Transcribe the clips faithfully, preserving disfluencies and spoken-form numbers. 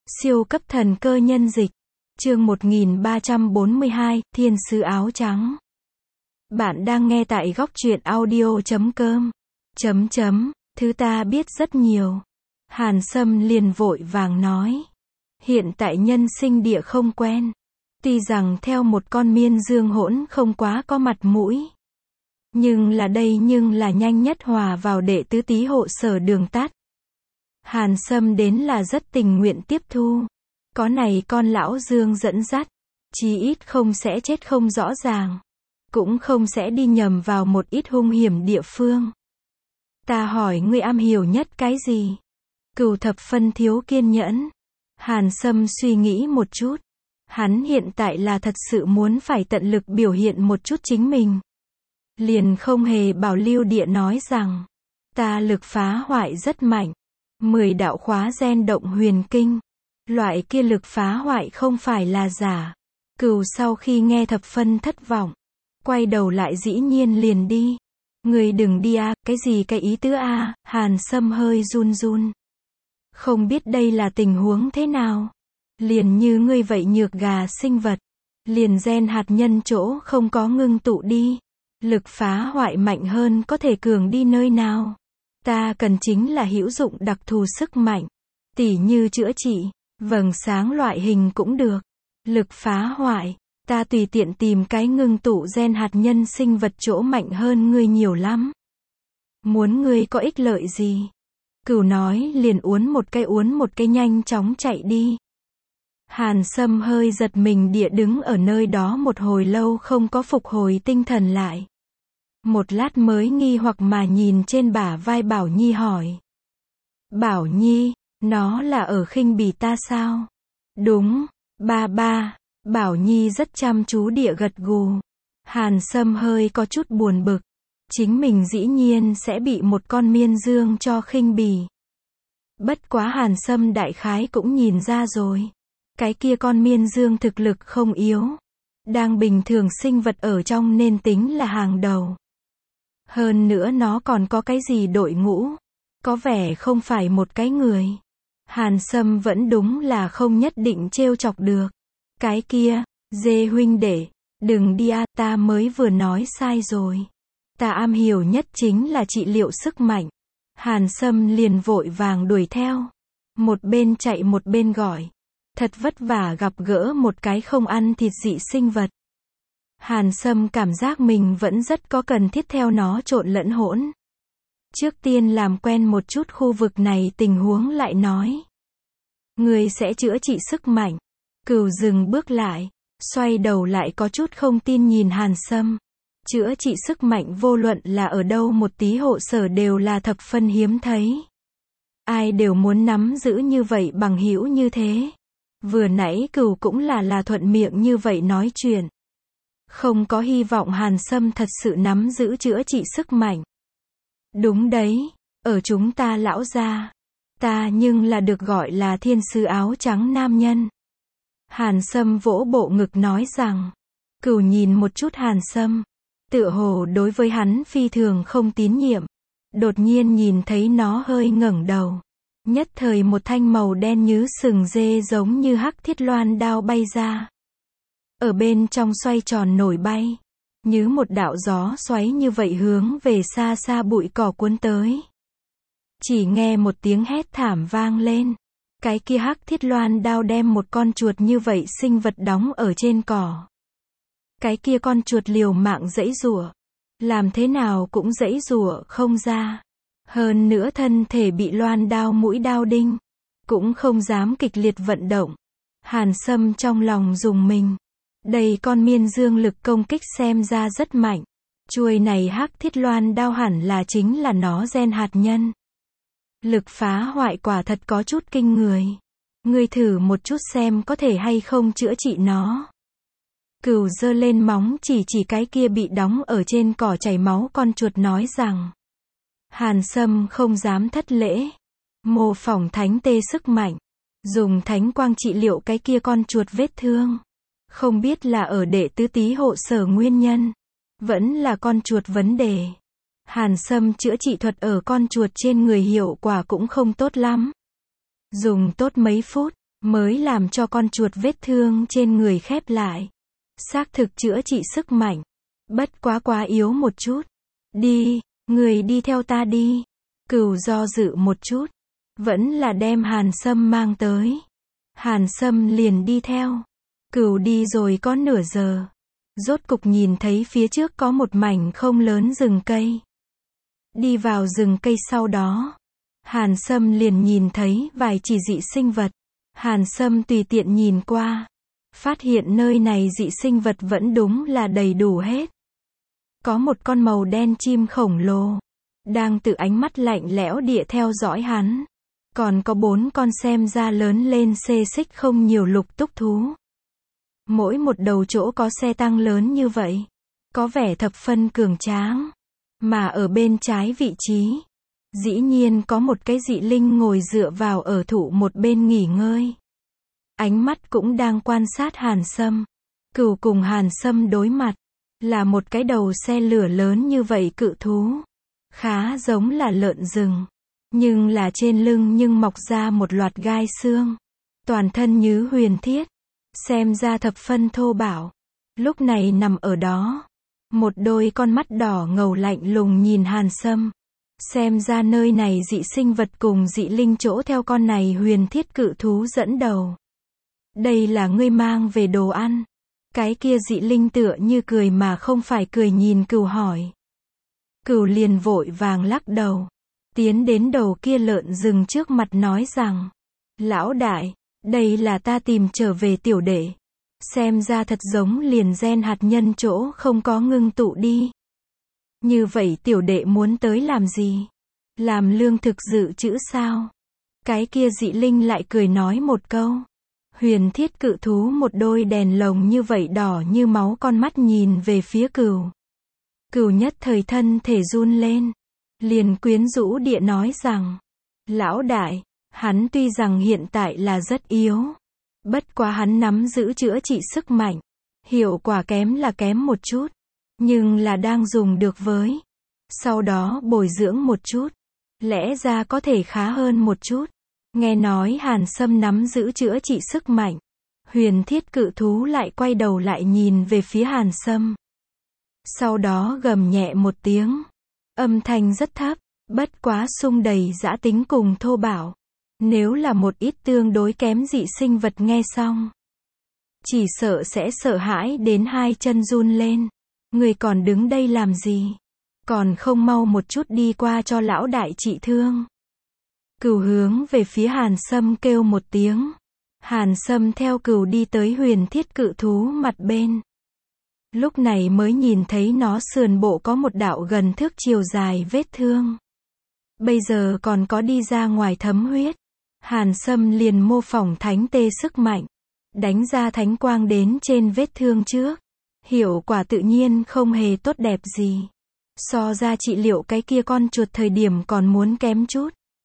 Siêu cấp thần cơ nhân dịch. Chương một nghìn ba trăm bốn mươi hai, Thiên sứ áo trắng. Bạn đang nghe tại góc truyện audio chấm com. Chấm chấm, thứ ta biết rất nhiều. Hàn Sâm liền vội vàng nói. Hiện tại nhân sinh địa không quen. Tuy rằng theo một con miên dương hỗn không quá có mặt mũi. Nhưng là đây nhưng là nhanh nhất hòa vào đệ tứ tý hộ sở đường tắt. Hàn Sâm đến là rất tình nguyện tiếp thu. Có này con lão Dương dẫn dắt, chí ít không sẽ chết không rõ ràng. Cũng không sẽ đi nhầm vào một ít hung hiểm địa phương. Ta hỏi ngươi am hiểu nhất cái gì? Cửu thập phân thiếu kiên nhẫn. Hàn Sâm suy nghĩ một chút. Hắn hiện tại là thật sự muốn phải tận lực biểu hiện một chút chính mình. Liền không hề bảo lưu địa nói rằng, ta lực phá hoại rất mạnh. Mười đạo khóa gen động huyền kinh. Loại kia lực phá hoại không phải là giả. Cửu sau khi nghe thập phân thất vọng. Quay đầu lại dĩ nhiên liền đi. Người đừng đi a, cái gì cái ý tứ a? Hàn Sâm hơi run run. Không biết đây là tình huống thế nào. Liền như ngươi vậy nhược gà sinh vật. Liền gen hạt nhân chỗ không có ngưng tụ đi. Lực phá hoại mạnh hơn có thể cường đi nơi nào. Ta cần chính là hữu dụng đặc thù sức mạnh. Tỉ như chữa trị, vầng sáng loại hình cũng được. Lực phá hoại, ta tùy tiện tìm cái ngưng tụ gen hạt nhân sinh vật chỗ mạnh hơn ngươi nhiều lắm. Muốn ngươi có ích lợi gì? Cửu nói liền uốn một cái uốn một cái nhanh chóng chạy đi. Hàn Sâm hơi giật mình địa đứng ở nơi đó một hồi lâu không có phục hồi tinh thần lại. Một lát mới nghi hoặc mà nhìn trên bả vai Bảo Nhi hỏi. Bảo Nhi, nó là ở khinh bỉ ta sao? Đúng, ba ba. Bảo Nhi rất chăm chú địa gật gù. Hàn Sâm hơi có chút buồn bực. Chính mình dĩ nhiên sẽ bị một con miên dương cho khinh bỉ. Bất quá Hàn Sâm đại khái cũng nhìn ra rồi. Cái kia con miên dương thực lực không yếu. Đang bình thường sinh vật ở trong nên tính là hàng đầu. Hơn nữa nó còn có cái gì đội ngũ. Có vẻ không phải một cái người. Hàn Sâm vẫn đúng là không nhất định trêu chọc được. Cái kia, dê huynh đệ, đừng đi a, ta mới vừa nói sai rồi. Ta am hiểu nhất chính là trị liệu sức mạnh. Hàn Sâm liền vội vàng đuổi theo. Một bên chạy một bên gọi. Thật vất vả gặp gỡ một cái không ăn thịt dị sinh vật. Hàn Sâm cảm giác mình vẫn rất có cần thiết theo nó trộn lẫn hỗn. Trước tiên làm quen một chút khu vực này tình huống lại nói. Người sẽ chữa trị sức mạnh. Cửu dừng bước lại, xoay đầu lại có chút không tin nhìn Hàn Sâm. Chữa trị sức mạnh vô luận là ở đâu một tí hộ sở đều là thập phân hiếm thấy. Ai đều muốn nắm giữ như vậy bằng hữu như thế. Vừa nãy Cửu cũng là là thuận miệng như vậy nói chuyện. Không có hy vọng Hàn Sâm thật sự nắm giữ chữa trị sức mạnh. Đúng đấy, ở chúng ta lão gia. Ta nhưng là được gọi là thiên sứ áo trắng nam nhân. Hàn Sâm vỗ bộ ngực nói rằng. Cửu nhìn một chút Hàn Sâm. Tựa hồ đối với hắn phi thường không tín nhiệm. Đột nhiên nhìn thấy nó hơi ngẩng đầu. Nhất thời một thanh màu đen như sừng dê giống như hắc thiết loan đao bay ra. Ở bên trong xoay tròn nổi bay. Như một đạo gió xoáy như vậy hướng về xa xa bụi cỏ cuốn tới. Chỉ nghe một tiếng hét thảm vang lên. Cái kia hắc thiết loan đao đem một con chuột như vậy sinh vật đóng ở trên cỏ. Cái kia con chuột liều mạng giãy giụa. Làm thế nào cũng giãy giụa không ra. Hơn nữa thân thể bị loan đao mũi đao đinh. Cũng không dám kịch liệt vận động. Hàn Sâm trong lòng rùng mình. Đây con miên dương lực công kích xem ra rất mạnh. Chuôi này hắc thiết loan đao hẳn là chính là nó gen hạt nhân. Lực phá hoại quả thật có chút kinh người. Ngươi thử một chút xem có thể hay không chữa trị nó. Cửu giơ lên móng chỉ chỉ cái kia bị đóng ở trên cỏ chảy máu con chuột nói rằng. Hàn Sâm không dám thất lễ. Mô phỏng thánh tê sức mạnh. Dùng thánh quang trị liệu cái kia con chuột vết thương. Không biết là ở đệ tứ tý hộ sở nguyên nhân. Vẫn là con chuột vấn đề. Hàn Sâm chữa trị thuật ở con chuột trên người hiệu quả cũng không tốt lắm. Dùng tốt mấy phút, mới làm cho con chuột vết thương trên người khép lại. Xác thực chữa trị sức mạnh. Bất quá quá yếu một chút. Đi, người đi theo ta đi. Cửu do dự một chút. Vẫn là đem Hàn Sâm mang tới. Hàn Sâm liền đi theo. Cửu đi rồi có nửa giờ. Rốt cục nhìn thấy phía trước có một mảnh không lớn rừng cây. Đi vào rừng cây sau đó. Hàn Sâm liền nhìn thấy vài chỉ dị sinh vật. Hàn Sâm tùy tiện nhìn qua. Phát hiện nơi này dị sinh vật vẫn đúng là đầy đủ hết. Có một con màu đen chim khổng lồ. Đang tự ánh mắt lạnh lẽo địa theo dõi hắn. Còn có bốn con xem ra lớn lên xê xích không nhiều lục túc thú. Mỗi một đầu chỗ có xe tăng lớn như vậy. Có vẻ thập phân cường tráng. Mà ở bên trái vị trí. Dĩ nhiên có một cái dị linh ngồi dựa vào ở thụ một bên nghỉ ngơi. Ánh mắt cũng đang quan sát Hàn Sâm. Cửu cùng Hàn Sâm đối mặt. Là một cái đầu xe lửa lớn như vậy cự thú. Khá giống là lợn rừng. Nhưng là trên lưng nhưng mọc ra một loạt gai xương. Toàn thân như huyền thiết. Xem ra thập phân thô bạo. Lúc này nằm ở đó. Một đôi con mắt đỏ ngầu lạnh lùng nhìn Hàn Sâm. Xem ra nơi này dị sinh vật cùng dị linh chỗ theo con này huyền thiết cự thú dẫn đầu. Đây là ngươi mang về đồ ăn. Cái kia dị linh tựa như cười mà không phải cười nhìn Cửu hỏi. Cửu liền vội vàng lắc đầu. Tiến đến đầu kia lợn rừng trước mặt nói rằng. Lão đại, đây là ta tìm trở về tiểu đệ. Xem ra thật giống liền gen hạt nhân chỗ không có ngưng tụ đi. Như vậy tiểu đệ muốn tới làm gì? Làm lương thực dự trữ sao? Cái kia dị linh lại cười nói một câu. Huyền thiết cự thú một đôi đèn lồng như vậy đỏ như máu con mắt nhìn về phía Cửu. Cửu nhất thời thân thể run lên. Liền quyến rũ địa nói rằng. Lão đại, hắn tuy rằng hiện tại là rất yếu. Bất quá hắn nắm giữ chữa trị sức mạnh. Hiệu quả kém là kém một chút. Nhưng là đang dùng được với. Sau đó bồi dưỡng một chút. Lẽ ra có thể khá hơn một chút. Nghe nói Hàn Sâm nắm giữ chữa trị sức mạnh. Huyền thiết cự thú lại quay đầu lại nhìn về phía Hàn Sâm. Sau đó gầm nhẹ một tiếng. Âm thanh rất thấp. Bất quá sung đầy dã tính cùng thô bạo. Nếu là một ít tương đối kém dị sinh vật nghe xong. Chỉ sợ sẽ sợ hãi đến hai chân run lên. Người còn đứng đây làm gì? Còn không mau một chút đi qua cho lão đại trị thương. Cửu hướng về phía Hàn Sâm kêu một tiếng. Hàn Sâm theo Cửu đi tới huyền thiết cự thú mặt bên. Lúc này mới nhìn thấy nó sườn bộ có một đạo gần thước chiều dài vết thương. Bây giờ còn có đi ra ngoài thấm huyết. Hàn Sâm liền mô phỏng thánh tê sức mạnh. Đánh ra thánh quang đến trên vết thương trước. Hiệu quả tự nhiên không hề tốt đẹp gì. So ra trị liệu cái kia con chuột thời điểm còn muốn kém chút.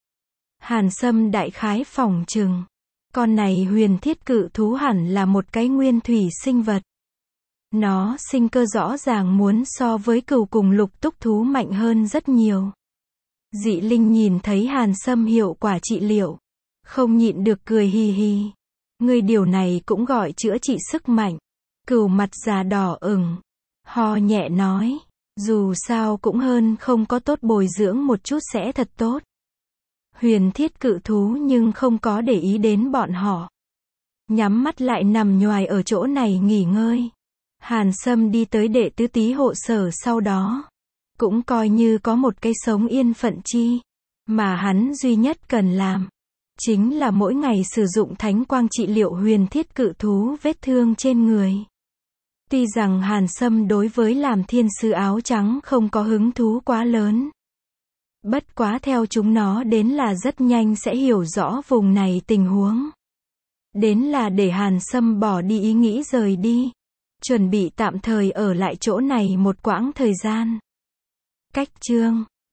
Hàn Sâm đại khái phỏng chừng. Con này huyền thiết cự thú hẳn là một cái nguyên thủy sinh vật. Nó sinh cơ rõ ràng muốn so với Cửu cùng lục túc thú mạnh hơn rất nhiều. Dị linh nhìn thấy Hàn Sâm hiệu quả trị liệu. Không nhịn được cười hì hì. Người điều này cũng gọi chữa trị sức mạnh. Cửu mặt già đỏ ửng. Ho nhẹ nói. Dù sao cũng hơn không có tốt bồi dưỡng một chút sẽ thật tốt. Huyền thiết cự thú nhưng không có để ý đến bọn họ. Nhắm mắt lại nằm nhoài ở chỗ này nghỉ ngơi. Hàn Sâm đi tới đệ tứ tý hộ sở sau đó. Cũng coi như có một cái sống yên phận chi. Mà hắn duy nhất cần làm. Chính là mỗi ngày sử dụng thánh quang trị liệu huyền thiết cự thú vết thương trên người. Tuy rằng Hàn Sâm đối với làm thiên sứ áo trắng không có hứng thú quá lớn. Bất quá theo chúng nó đến là rất nhanh sẽ hiểu rõ vùng này tình huống. Đến là để Hàn Sâm bỏ đi ý nghĩ rời đi. Chuẩn bị tạm thời ở lại chỗ này một quãng thời gian. Cách chương